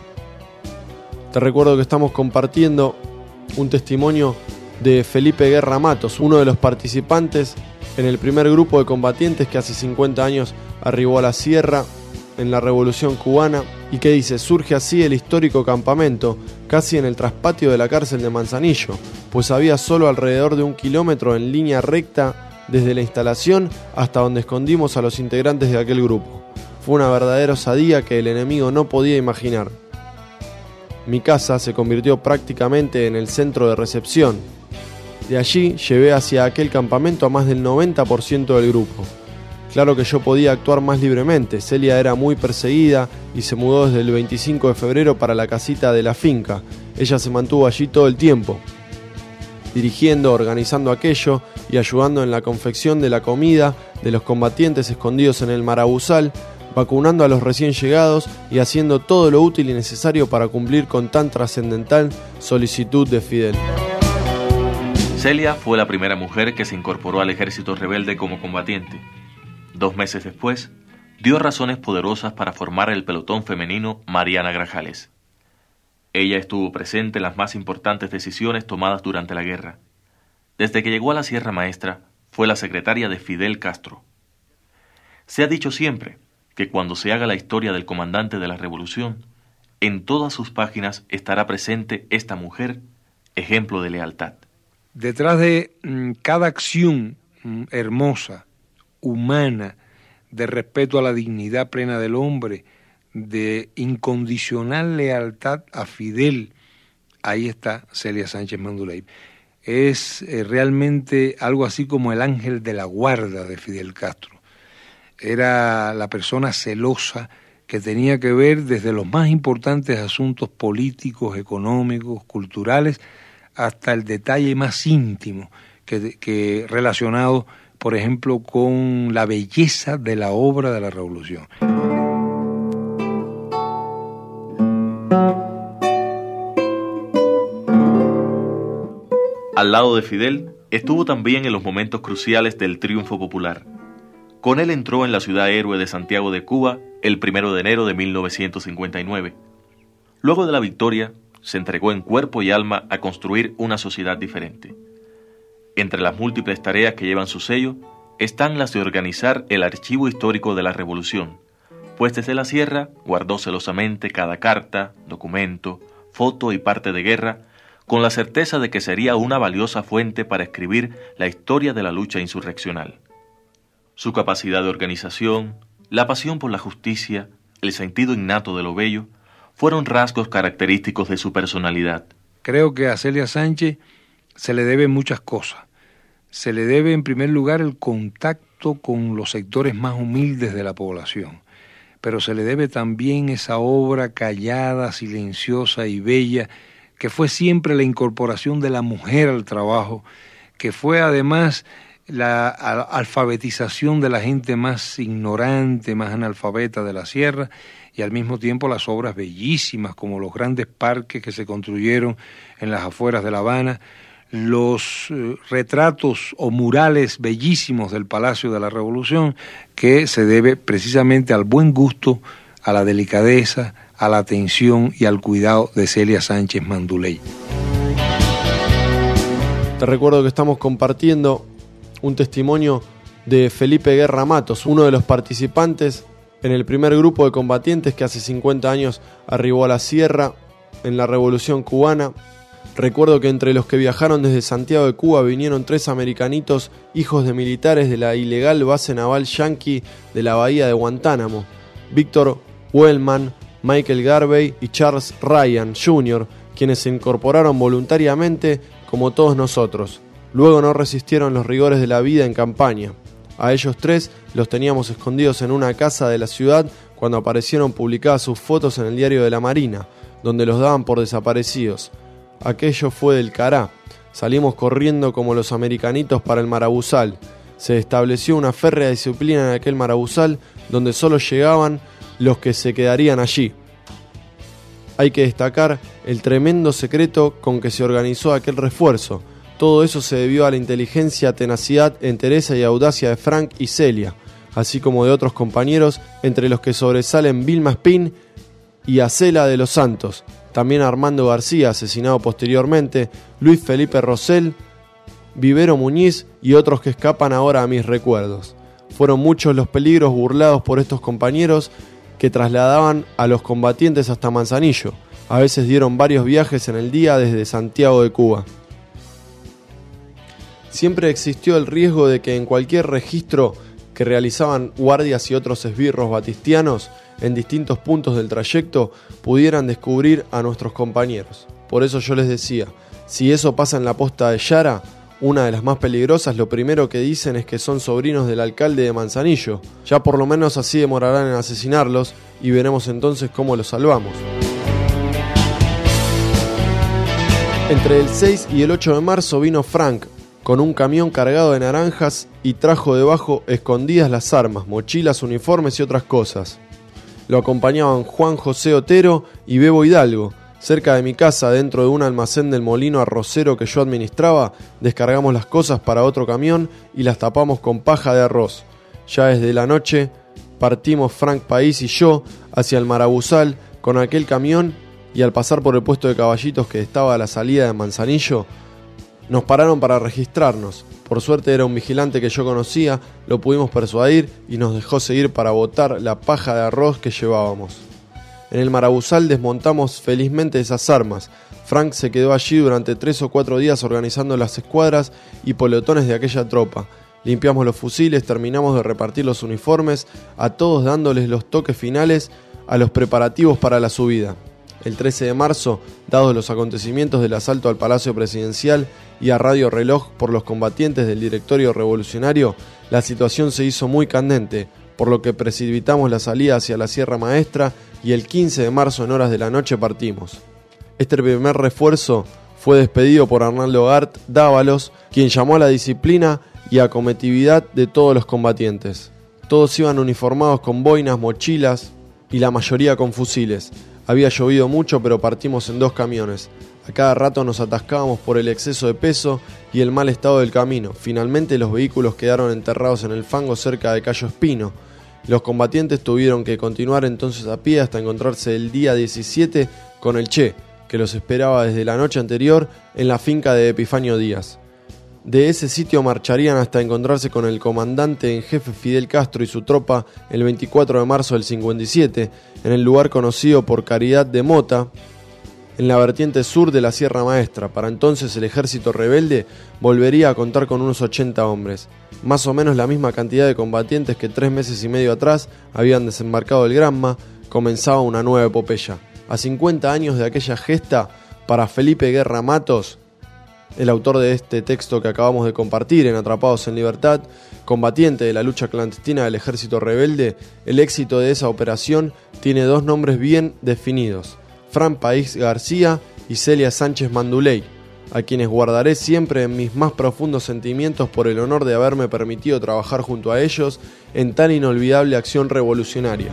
Te recuerdo que estamos compartiendo un testimonio de Felipe Guerra Matos, uno de los participantes en el primer grupo de combatientes que hace 50 años arribó a la sierra en la Revolución Cubana, y que dice: surge así el histórico campamento, casi en el traspatio de la cárcel de Manzanillo, pues había solo alrededor de 1 kilómetro en línea recta desde la instalación hasta donde escondimos a los integrantes de aquel grupo. Fue una verdadera osadía que el enemigo no podía imaginar. Mi casa se convirtió prácticamente en el centro de recepción. De allí llevé hacia aquel campamento a más del 90% del grupo. Claro que yo podía actuar más libremente. Celia era muy perseguida y se mudó desde el 25 de febrero para la casita de la finca. Ella se mantuvo allí todo el tiempo, dirigiendo, organizando aquello y ayudando en la confección de la comida de los combatientes escondidos en el marabuzal, vacunando a los recién llegados y haciendo todo lo útil y necesario para cumplir con tan trascendental solicitud de Fidel. Celia fue la primera mujer que se incorporó al ejército rebelde como combatiente. 2 meses después, dio razones poderosas para formar el pelotón femenino Mariana Grajales. Ella estuvo presente en las más importantes decisiones tomadas durante la guerra. Desde que llegó a la Sierra Maestra, fue la secretaria de Fidel Castro. Se ha dicho siempre que cuando se haga la historia del comandante de la revolución, en todas sus páginas estará presente esta mujer, ejemplo de lealtad. Detrás de cada acción hermosa, humana, de respeto a la dignidad plena del hombre, de incondicional lealtad a Fidel, ahí está Celia Sánchez Manduley. Es realmente algo así como el ángel de la guarda de Fidel Castro. Era la persona celosa que tenía que ver desde los más importantes asuntos políticos, económicos, culturales, hasta el detalle más íntimo que relacionado, por ejemplo, con la belleza de la obra de la revolución. Al lado de Fidel, estuvo también en los momentos cruciales del triunfo popular. Con él entró en la ciudad héroe de Santiago de Cuba el 1 de enero de 1959. Luego de la victoria, se entregó en cuerpo y alma a construir una sociedad diferente. Entre las múltiples tareas que llevan su sello, están las de organizar el archivo histórico de la revolución, pues desde la sierra guardó celosamente cada carta, documento, foto y parte de guerra, con la certeza de que sería una valiosa fuente para escribir la historia de la lucha insurreccional. Su capacidad de organización, la pasión por la justicia, el sentido innato de lo bello, fueron rasgos característicos de su personalidad. Creo que a Celia Sánchez se le debe muchas cosas. Se le debe, en primer lugar, el contacto con los sectores más humildes de la población, pero se le debe también esa obra callada, silenciosa y bella, que fue siempre la incorporación de la mujer al trabajo, que fue además la alfabetización de la gente más ignorante, más analfabeta de la sierra, y al mismo tiempo las obras bellísimas como los grandes parques que se construyeron en las afueras de La Habana, los retratos o murales bellísimos del Palacio de la Revolución, que se debe precisamente al buen gusto, a la delicadeza, a la atención y al cuidado de Celia Sánchez Manduley. Te recuerdo que estamos compartiendo un testimonio de Felipe Guerra Matos, uno de los participantes en el primer grupo de combatientes que hace 50 años arribó a la sierra en la Revolución Cubana. Recuerdo que entre los que viajaron desde Santiago de Cuba vinieron 3 americanitos, hijos de militares de la ilegal base naval yanqui de la bahía de Guantánamo, Víctor Wellman, Michael Garvey y Charles Ryan Jr., quienes se incorporaron voluntariamente como todos nosotros. Luego no resistieron los rigores de la vida en campaña. A ellos 3 los teníamos escondidos en una casa de la ciudad cuando aparecieron publicadas sus fotos en el diario de la Marina, donde los daban por desaparecidos. Aquello fue del cará. Salimos corriendo como los americanitos para el marabuzal. Se estableció una férrea disciplina en aquel marabuzal donde solo llegaban los que se quedarían allí. Hay que destacar el tremendo secreto con que se organizó aquel refuerzo. Todo eso se debió a la inteligencia, tenacidad, entereza y audacia de Frank y Celia, así como de otros compañeros, entre los que sobresalen Vilma Espín y Acela de los Santos, también Armando García, asesinado posteriormente, Luis Felipe Rosell, Vivero Muñiz y otros que escapan ahora a mis recuerdos. Fueron muchos los peligros burlados por estos compañeros que trasladaban a los combatientes hasta Manzanillo. A veces dieron varios viajes en el día desde Santiago de Cuba. Siempre existió el riesgo de que en cualquier registro que realizaban guardias y otros esbirros batistianos en distintos puntos del trayecto pudieran descubrir a nuestros compañeros. Por eso yo les decía, si eso pasa en la posta de Yara, una de las más peligrosas, lo primero que dicen es que son sobrinos del alcalde de Manzanillo. Ya por lo menos así demorarán en asesinarlos y veremos entonces cómo los salvamos. Entre el 6 y el 8 de marzo vino Frank con un camión cargado de naranjas y trajo debajo escondidas las armas, mochilas, uniformes y otras cosas. Lo acompañaban Juan José Otero y Bebo Hidalgo. Cerca de mi casa, dentro de un almacén del molino arrocero que yo administraba, descargamos las cosas para otro camión y las tapamos con paja de arroz. Ya desde la noche partimos Frank País y yo hacia el Marabuzal con aquel camión y al pasar por el puesto de caballitos que estaba a la salida de Manzanillo, nos pararon para registrarnos. Por suerte era un vigilante que yo conocía, lo pudimos persuadir y nos dejó seguir para botar la paja de arroz que llevábamos. En el Marabuzal desmontamos felizmente esas armas. Frank se quedó allí durante 3 o 4 días organizando las escuadras y pelotones de aquella tropa. Limpiamos los fusiles, terminamos de repartir los uniformes, a todos dándoles los toques finales a los preparativos para la subida. El 13 de marzo, dados los acontecimientos del asalto al Palacio Presidencial y a Radio Reloj por los combatientes del Directorio Revolucionario, la situación se hizo muy candente, por lo que precipitamos la salida hacia la Sierra Maestra y el 15 de marzo en horas de la noche partimos. Este primer refuerzo fue despedido por Arnaldo Gart Dávalos, quien llamó a la disciplina y acometividad de todos los combatientes. Todos iban uniformados con boinas, mochilas y la mayoría con fusiles. Había llovido mucho, pero partimos en 2 camiones. A cada rato nos atascábamos por el exceso de peso y el mal estado del camino. Finalmente los vehículos quedaron enterrados en el fango cerca de Cayo Espino. Los combatientes tuvieron que continuar entonces a pie hasta encontrarse el día 17 con el Che, que los esperaba desde la noche anterior en la finca de Epifanio Díaz. De ese sitio marcharían hasta encontrarse con el comandante en jefe Fidel Castro y su tropa el 24 de marzo del 57, en el lugar conocido por Caridad de Mota, en la vertiente sur de la Sierra Maestra. Para entonces el ejército rebelde volvería a contar con unos 80 hombres, más o menos la misma cantidad de combatientes que 3 meses y medio atrás habían desembarcado del Granma. Comenzaba una nueva epopeya. A 50 años de aquella gesta, para Felipe Guerra Matos, el autor de este texto que acabamos de compartir en Atrapados en Libertad, combatiente de la lucha clandestina del ejército rebelde, el éxito de esa operación tiene 2 nombres bien definidos: Frank País García y Celia Sánchez Manduley, a quienes guardaré siempre en mis más profundos sentimientos por el honor de haberme permitido trabajar junto a ellos en tan inolvidable acción revolucionaria.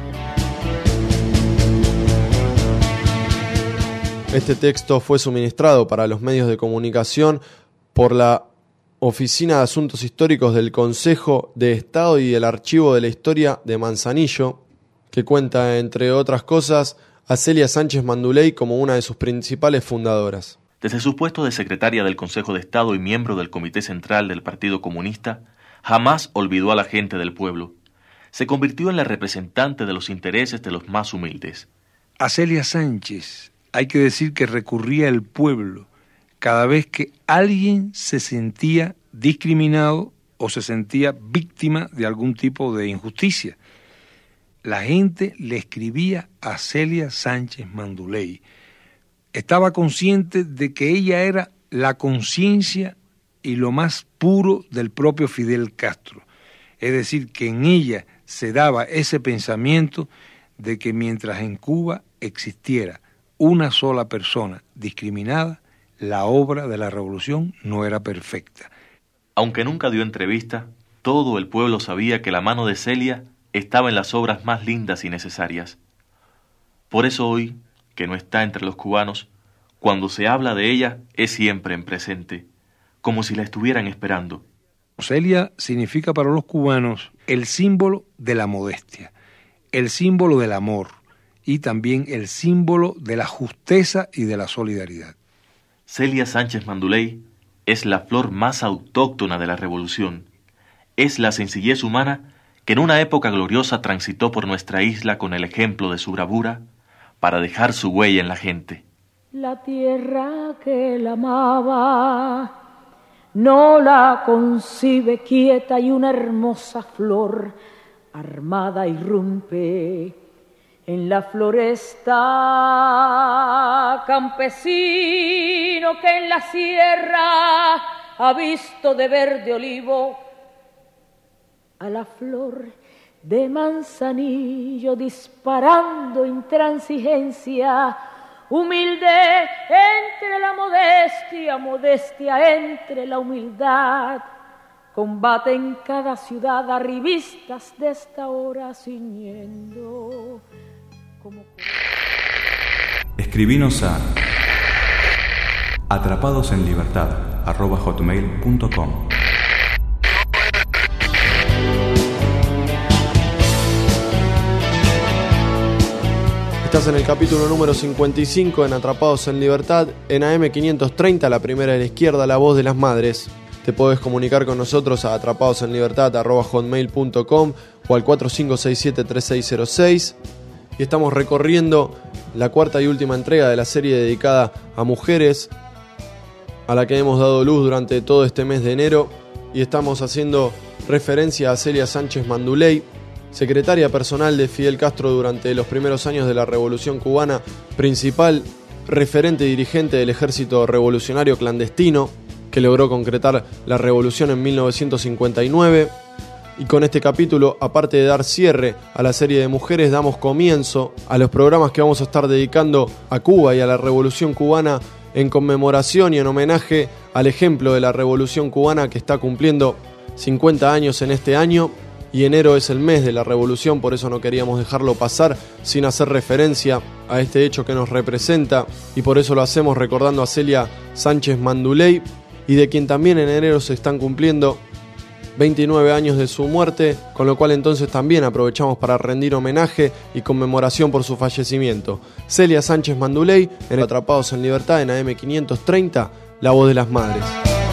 Este texto fue suministrado para los medios de comunicación por la Oficina de Asuntos Históricos del Consejo de Estado y el Archivo de la Historia de Manzanillo, que cuenta, entre otras cosas, a Celia Sánchez Manduley como una de sus principales fundadoras. Desde su puesto de secretaria del Consejo de Estado y miembro del Comité Central del Partido Comunista, jamás olvidó a la gente del pueblo. Se convirtió en la representante de los intereses de los más humildes. A Celia Sánchez hay que decir que recurría al pueblo cada vez que alguien se sentía discriminado o se sentía víctima de algún tipo de injusticia. La gente le escribía a Celia Sánchez Manduley. Estaba consciente de que ella era la conciencia y lo más puro del propio Fidel Castro. Es decir, que en ella se daba ese pensamiento de que mientras en Cuba existiera una sola persona discriminada, la obra de la revolución no era perfecta. Aunque nunca dio entrevista, todo el pueblo sabía que la mano de Celia estaba en las obras más lindas y necesarias. Por eso hoy, que no está entre los cubanos, cuando se habla de ella es siempre en presente, como si la estuvieran esperando. Celia significa para los cubanos el símbolo de la modestia, el símbolo del amor y también el símbolo de la justeza y de la solidaridad. Celia Sánchez Manduley es la flor más autóctona de la revolución. Es la sencillez humana que en una época gloriosa transitó por nuestra isla con el ejemplo de su bravura para dejar su huella en la gente. La tierra que él amaba no la concibe quieta y una hermosa flor armada irrumpe en la floresta. Campesino que en la sierra ha visto de verde olivo a la flor de manzanillo disparando intransigencia, humilde entre la modestia, modestia entre la humildad, combate en cada ciudad arribistas de esta hora ciñendo como... Escribinos a atrapadosenlibertad@hotmail.com. Estás en el capítulo número 55 en Atrapados en Libertad, en AM 530, la primera de la izquierda, la voz de las madres. Te podés comunicar con nosotros a atrapadosenlibertad@hotmail.com o al 4567-3606. Y estamos recorriendo la cuarta y última entrega de la serie dedicada a mujeres, a la que hemos dado luz durante todo este mes de enero, y estamos haciendo referencia a Celia Sánchez Manduley, secretaria personal de Fidel Castro durante los primeros años de la Revolución Cubana, principal referente y dirigente del ejército revolucionario clandestino, que logró concretar la revolución en 1959. Y con este capítulo, aparte de dar cierre a la serie de mujeres, damos comienzo a los programas que vamos a estar dedicando a Cuba y a la Revolución Cubana en conmemoración y en homenaje al ejemplo de la Revolución Cubana, que está cumpliendo 50 años en este año. Y enero es el mes de la revolución, por eso no queríamos dejarlo pasar sin hacer referencia a este hecho que nos representa, y por eso lo hacemos recordando a Celia Sánchez Manduley, y de quien también en enero se están cumpliendo 29 años de su muerte, con lo cual entonces también aprovechamos para rendir homenaje y conmemoración por su fallecimiento. Celia Sánchez Manduley, en Atrapados en Libertad, en AM 530, la voz de las madres.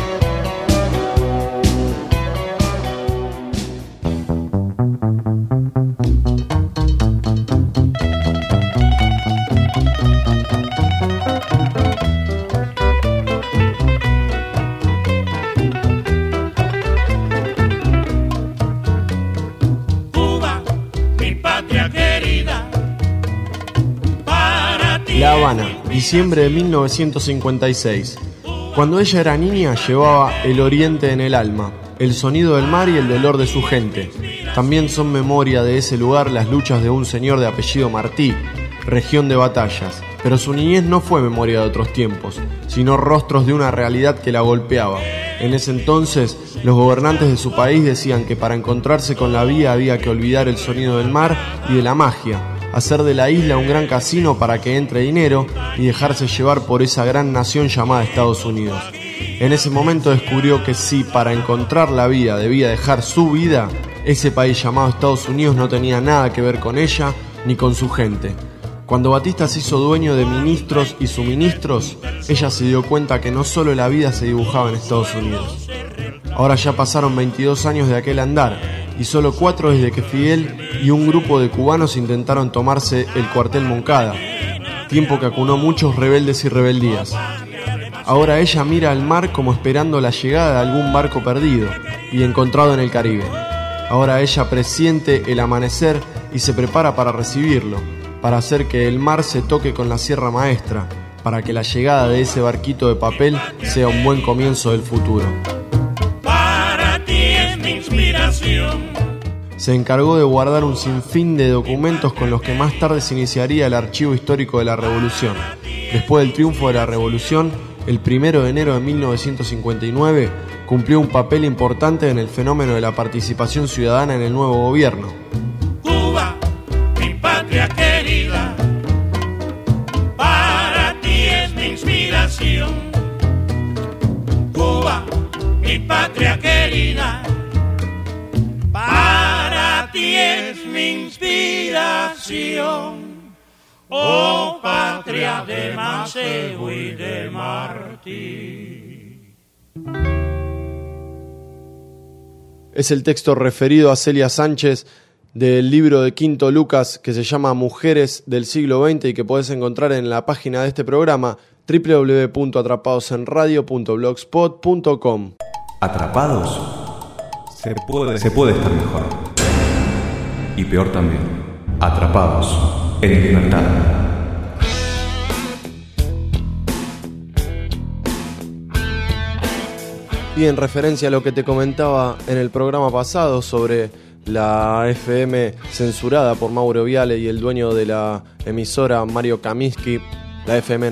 La Habana, diciembre de 1956. Cuando ella era niña llevaba el oriente en el alma, el sonido del mar y el dolor de su gente. También son memoria de ese lugar las luchas de un señor de apellido Martí, región de batallas. Pero su niñez no fue memoria de otros tiempos, sino rostros de una realidad que la golpeaba. En ese entonces, los gobernantes de su país decían que para encontrarse con la vida había que olvidar el sonido del mar y de la magia, hacer de la isla un gran casino para que entre dinero y dejarse llevar por esa gran nación llamada Estados Unidos. En ese momento descubrió que si para encontrar la vida debía dejar su vida, ese país llamado Estados Unidos no tenía nada que ver con ella ni con su gente. Cuando Batista se hizo dueño de ministros y suministros, ella se dio cuenta que no solo la vida se dibujaba en Estados Unidos. Ahora ya pasaron 22 años de aquel andar, y solo 4 desde que Fidel y un grupo de cubanos intentaron tomarse el cuartel Moncada, tiempo que acunó muchos rebeldes y rebeldías. Ahora ella mira al mar como esperando la llegada de algún barco perdido y encontrado en el Caribe. Ahora ella presiente el amanecer y se prepara para recibirlo, para hacer que el mar se toque con la Sierra Maestra, para que la llegada de ese barquito de papel sea un buen comienzo del futuro. Para ti es mi inspiración. Se encargó de guardar un sinfín de documentos con los que más tarde se iniciaría el archivo histórico de la Revolución. Después del triunfo de la Revolución, el 1 de enero de 1959, cumplió un papel importante en el fenómeno de la participación ciudadana en el nuevo gobierno. Cuba, mi patria querida, para ti es mi inspiración. Cuba, mi patria querida, para ti es mi inspiración. Oh patria de Maceo y de Martí. Es el texto referido a Celia Sánchez del libro de Quinto Lucas que se llama Mujeres del siglo XX y que podés encontrar en la página de este programa www.atrapadosenradio.blogspot.com. Atrapados, se puede estar mejor. Y peor también, atrapados en libertad. Y en referencia a lo que te comentaba en el programa pasado sobre la FM censurada por Mauro Viale y el dueño de la emisora Mario Kaminsky, la FM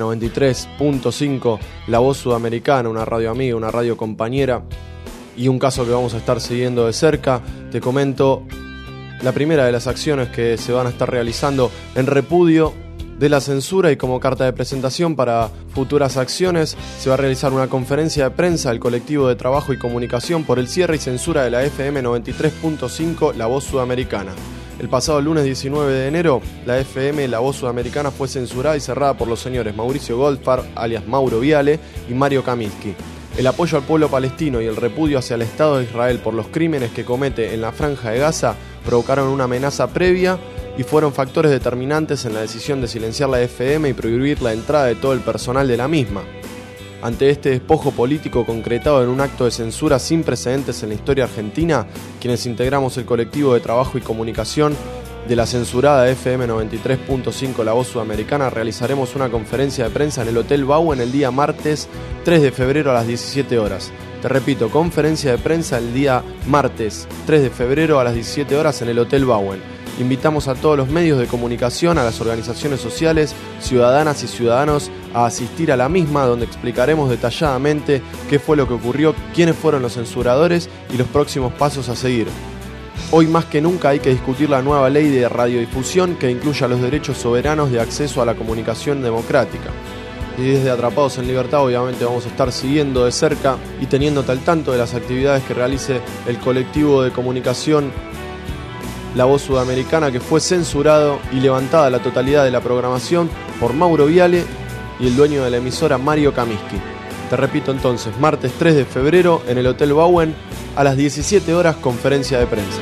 93.5, La Voz Sudamericana, una radio amiga, una radio compañera, y un caso que vamos a estar siguiendo de cerca, te comento la primera de las acciones que se van a estar realizando en repudio de la censura, y como carta de presentación para futuras acciones se va a realizar una conferencia de prensa del colectivo de trabajo y comunicación por el cierre y censura de la FM 93.5 La Voz Sudamericana. El pasado lunes 19 de enero, la FM La Voz Sudamericana fue censurada y cerrada por los señores Mauricio Goldfarb, alias Mauro Viale, y Mario Kaminsky. El apoyo al pueblo palestino y el repudio hacia el Estado de Israel por los crímenes que comete en la Franja de Gaza provocaron una amenaza previa y fueron factores determinantes en la decisión de silenciar la FM y prohibir la entrada de todo el personal de la misma. Ante este despojo político concretado en un acto de censura sin precedentes en la historia argentina, quienes integramos el colectivo de trabajo y comunicación de la censurada FM 93.5 La Voz Sudamericana realizaremos una conferencia de prensa en el Hotel Bauen el día martes 3 de febrero a las 17 horas. Te repito, conferencia de prensa el día martes 3 de febrero a las 17 horas en el Hotel Bauen. Invitamos a todos los medios de comunicación, a las organizaciones sociales, ciudadanas y ciudadanos a asistir a la misma, donde explicaremos detalladamente qué fue lo que ocurrió, quiénes fueron los censuradores y los próximos pasos a seguir. Hoy más que nunca hay que discutir la nueva ley de radiodifusión que incluya los derechos soberanos de acceso a la comunicación democrática. Y desde Atrapados en Libertad obviamente vamos a estar siguiendo de cerca y teniéndote al tanto de las actividades que realice el colectivo de comunicación La Voz Sudamericana, que fue censurado y levantada la totalidad de la programación por Mauro Viale y el dueño de la emisora Mario Kaminsky. Te repito entonces, martes 3 de febrero en el Hotel Bauen a las 17 horas, conferencia de prensa.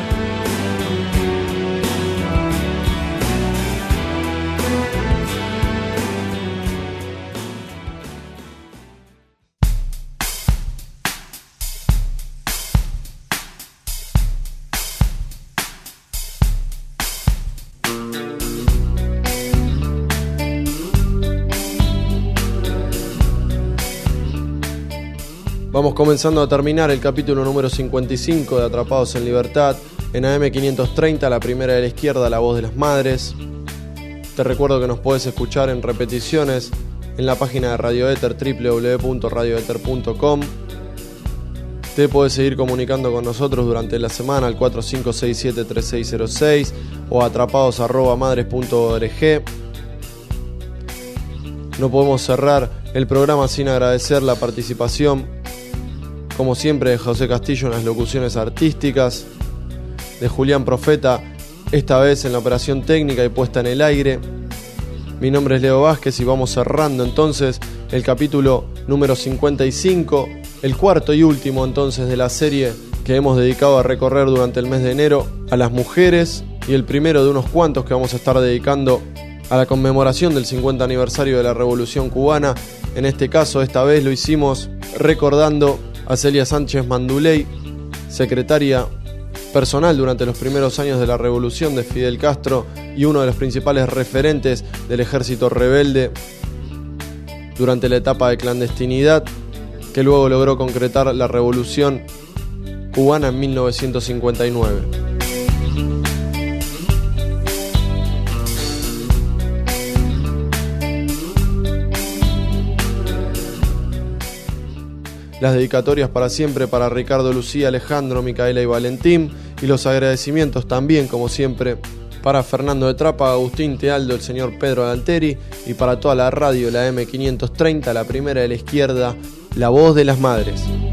Vamos comenzando a terminar el capítulo número 55 de Atrapados en Libertad. En AM 530, la primera de la izquierda, La Voz de las Madres. Te recuerdo que nos podés escuchar en repeticiones en la página de Radio Éter, www.radioeter.com. Te podés seguir comunicando con nosotros durante la semana al 45673606 o atrapados@madres.org. No podemos cerrar el programa sin agradecer la participación, como siempre, de José Castillo en las locuciones artísticas, de Julián Profeta, esta vez en la operación técnica y puesta en el aire. Mi nombre es Leo Vázquez y vamos cerrando entonces el capítulo número 55, el cuarto y último entonces de la serie que hemos dedicado a recorrer durante el mes de enero a las mujeres, y el primero de unos cuantos que vamos a estar dedicando a la conmemoración del 50 aniversario de la Revolución Cubana. En este caso, esta vez lo hicimos recordando a Celia Sánchez Manduley, secretaria personal durante los primeros años de la revolución de Fidel Castro y uno de los principales referentes del ejército rebelde durante la etapa de clandestinidad, que luego logró concretar la revolución cubana en 1959. Las dedicatorias para siempre para Ricardo, Lucía, Alejandro, Micaela y Valentín, y los agradecimientos también, como siempre, para Fernando de Trapa, Agustín Tealdo, el señor Pedro Galteri, y para toda la radio, la M530, la primera de la izquierda, La Voz de las Madres.